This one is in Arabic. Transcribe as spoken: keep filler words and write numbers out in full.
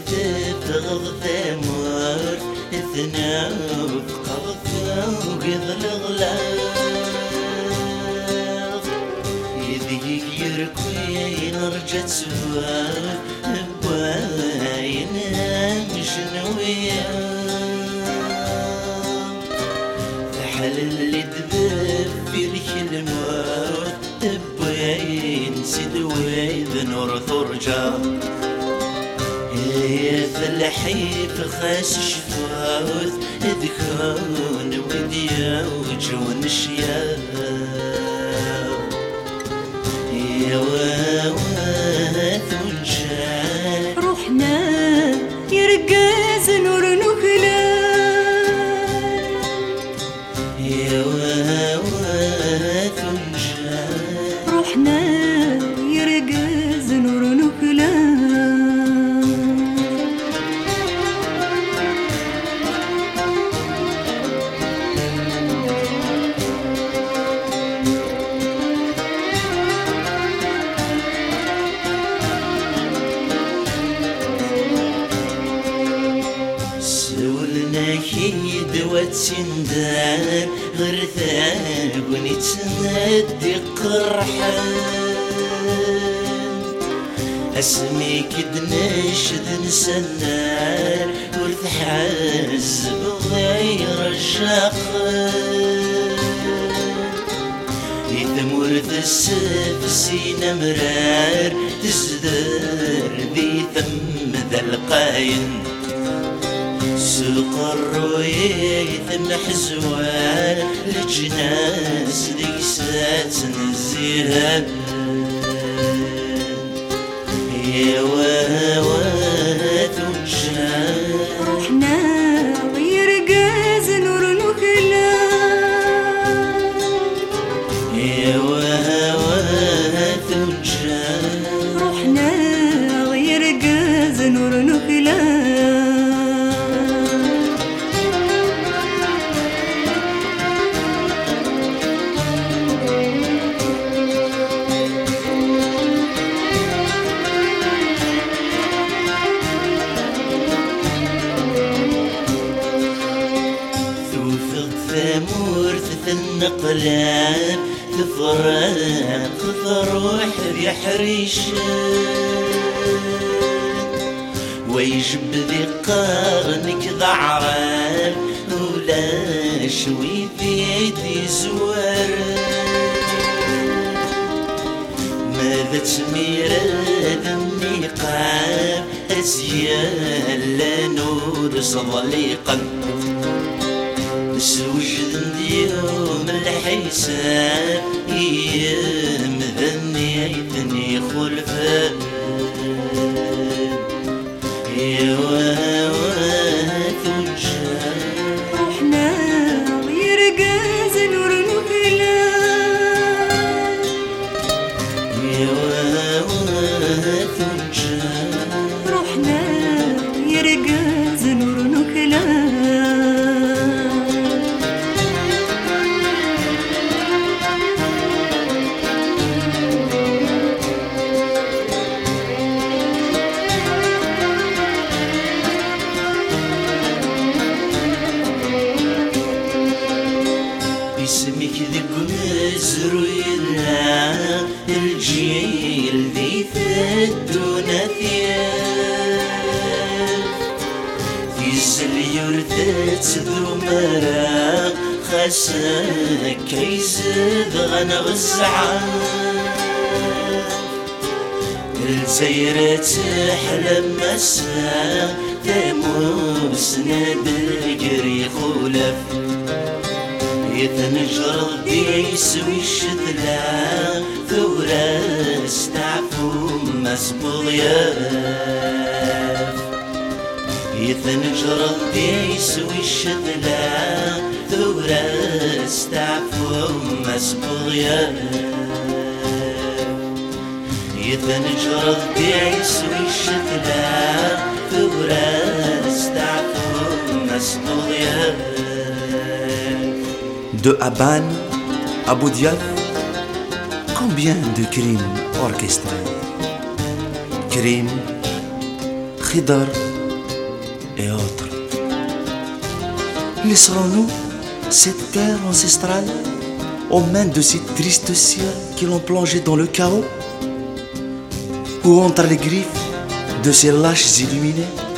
تغض ثمر ثناوب قضفة وقض الغلاف يذيك يركوين رجت سوار بواينا مشنوية فحل اللي دبب في الكلمات بواين سدوي بنور ثرجة يا فالحيف خاس شفاوت ذكرون وديا وجون الشياب يا واوات ونشان روحنا يرقاز نور نخلان يا واوات ونشان روحنا يرقاز نور نخلان كيد وتسندان غير ثاق ونتندي قرحان اسميك دنشد نسنان ورث حاز بغير الشاقان يثمر السف سينا مرار تزدر ذي ثم ذا القاين سوق الرويث محزوان لجناس ليسات نزيها يا واوات ونشان روحنا ويرقاز نور نخلان يا واوات ونشان روحنا ويرقاز نور نخلان ثمور النقلاب تفرق تروح بحريشان ويجب ذي قارنك ضعران ولا شوي في يدي زوار ماذا تميراد النقاب أزيال لا نور صدليقا سوجد اليوم الحساب ايام ذني ثني خلفان يا واوات ونشان روحنا ويرقاز نور نخلان يا واوات ونشان روحنا ويرقاز نور نخلان اسمك ذق مزروينا الجيل ذي ثدونا ثياب في الزليور ذات ذو مرا خاسك كيزد غنى غزعان الزيرة تحلم مسا ثموس نادر خولف يتنجر بيسوي الشتلا ثورة استعفو مسبوض ياف يتنجر بيسوي الشتلا ثورة استعفو مسبوض ياف يتنجر بيسوي الشتلا ثورة استعفو مسبوض ياف De Haban à Boudiaf, combien de crimes orchestrés? Crimes, Khidr, et autres. Laisserons-nous cette terre ancestrale aux mains de ces tristes cieux qui l'ont plongé dans le chaos, ou entre les griffes de ces lâches illuminés?